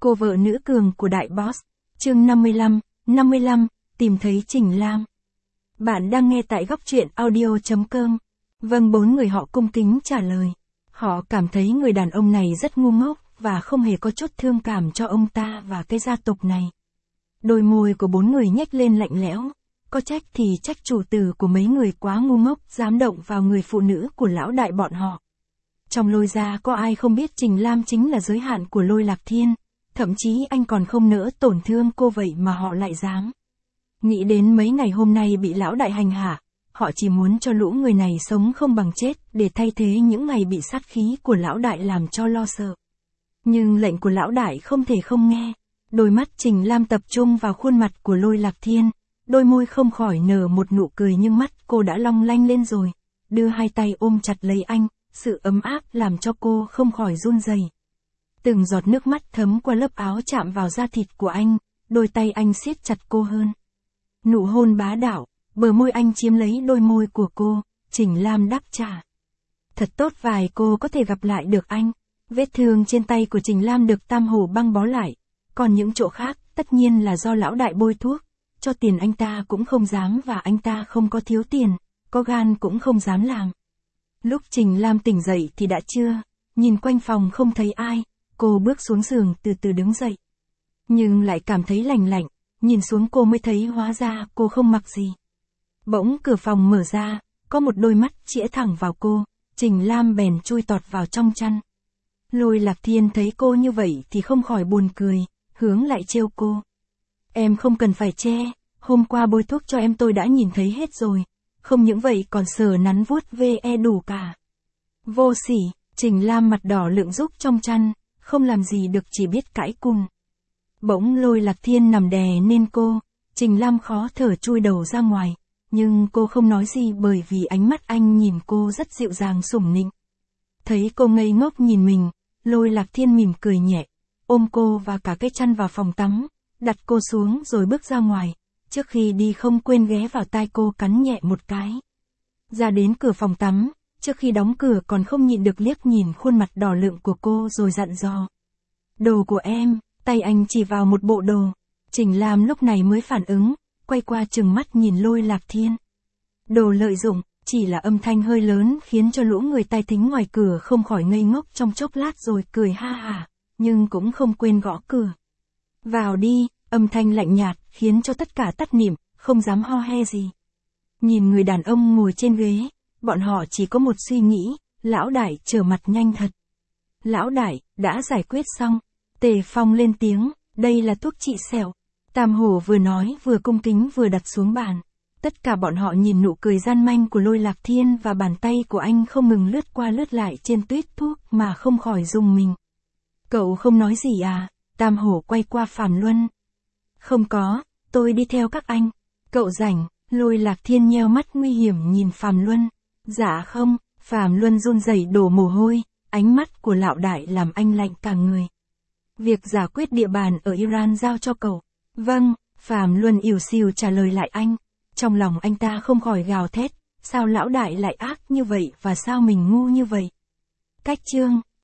Cô vợ nữ cường của đại boss. Chương 55, tìm thấy Trình Lam. Bạn đang nghe tại góc truyện audio.com. Vâng, 4 người họ cung kính trả lời. Họ cảm thấy người đàn ông này rất ngu ngốc, và không hề có chút thương cảm cho ông ta và cái gia tộc này. Đôi môi của 4 người nhếch lên lạnh lẽo. Có trách thì trách chủ tử của mấy người quá ngu ngốc, dám động vào người phụ nữ của lão đại bọn họ. Trong Lôi gia có ai không biết Trình Lam chính là giới hạn của Lôi Lạc Thiên. Thậm chí anh còn không nỡ tổn thương cô vậy mà họ lại dám. Nghĩ đến mấy ngày hôm nay bị lão đại hành hạ, họ chỉ muốn cho lũ người này sống không bằng chết, để thay thế những ngày bị sát khí của lão đại làm cho lo sợ. Nhưng lệnh của lão đại không thể không nghe. Đôi mắt Trình Lam tập trung vào khuôn mặt của Lôi Lạc Thiên, đôi môi không khỏi nở một nụ cười, nhưng mắt cô đã long lanh lên rồi. Đưa hai tay ôm chặt lấy anh, sự ấm áp làm cho cô không khỏi run rẩy. Từng giọt nước mắt thấm qua lớp áo chạm vào da thịt của anh, đôi tay anh siết chặt cô hơn. Nụ hôn bá đạo, bờ môi anh chiếm lấy đôi môi của cô, Trình Lam đáp trả. Thật tốt vài cô có thể gặp lại được anh. Vết thương trên tay của Trình Lam được Tam Hổ băng bó lại, còn những chỗ khác tất nhiên là do lão đại bôi thuốc. Cho tiền anh ta cũng không dám, và anh ta không có thiếu tiền, có gan cũng không dám làm. Lúc Trình Lam tỉnh dậy thì đã trưa, nhìn quanh phòng không thấy ai, cô bước xuống giường từ từ đứng dậy. Nhưng lại cảm thấy lạnh lạnh, nhìn xuống cô mới thấy hóa ra cô không mặc gì. Bỗng cửa phòng mở ra, có một đôi mắt chĩa thẳng vào cô, Trình Lam bèn chui tọt vào trong chăn. Lôi Lạc Thiên thấy cô như vậy thì không khỏi buồn cười, hướng lại trêu cô. Em không cần phải che, hôm qua bôi thuốc cho em tôi đã nhìn thấy hết rồi, không những vậy còn sờ nắn vuốt ve đủ cả. Vô sỉ, Trình Lam mặt đỏ lựng rúc trong chăn, không làm gì được chỉ biết cãi cùn. Bỗng Lôi Lạc Thiên nằm đè lên cô, Trình Lam khó thở chui đầu ra ngoài, nhưng cô không nói gì bởi vì ánh mắt anh nhìn cô rất dịu dàng sủng nịnh. Thấy cô ngây ngốc nhìn mình, Lôi Lạc Thiên mỉm cười nhẹ, ôm cô và cả cái chăn vào phòng tắm, đặt cô xuống rồi bước ra ngoài, trước khi đi không quên ghé vào tai cô cắn nhẹ một cái. Ra đến cửa phòng tắm, trước khi đóng cửa còn không nhịn được liếc nhìn khuôn mặt đỏ lựng của cô rồi dặn dò. Đồ của em, tay anh chỉ vào một bộ đồ. Trình Lam lúc này mới phản ứng, quay qua trừng mắt nhìn Lôi Lạc Thiên. Đồ lợi dụng, chỉ là âm thanh hơi lớn khiến cho lũ người tai thính ngoài cửa không khỏi ngây ngốc trong chốc lát rồi cười ha hả, nhưng cũng không quên gõ cửa. Vào đi, âm thanh lạnh nhạt khiến cho tất cả tắt nỉm, không dám ho he gì. Nhìn người đàn ông ngồi trên ghế, bọn họ chỉ có một suy nghĩ, lão đại trở mặt nhanh thật. Lão đại, đã giải quyết xong. Tề Phong lên tiếng, đây là thuốc trị sẹo. Tam Hổ vừa nói vừa cung kính vừa đặt xuống bàn. Tất cả bọn họ nhìn nụ cười gian manh của Lôi Lạc Thiên và bàn tay của anh không ngừng lướt qua lướt lại trên tuyết thuốc mà không khỏi rùng mình. Cậu không nói gì à? Tam Hổ quay qua Phàm Luân. Không có, tôi đi theo các anh. Cậu rảnh? Lôi Lạc Thiên nheo mắt nguy hiểm nhìn Phàm Luân. Dạ không, Phàm Luân run rẩy đổ mồ hôi, ánh mắt của lão đại làm anh lạnh cả người. Việc giải quyết địa bàn ở Iran giao cho cậu. Vâng, Phàm Luân ỉu xìu trả lời lại anh. Trong lòng anh ta không khỏi gào thét, sao lão đại lại ác như vậy và sao mình ngu như vậy? Cách chương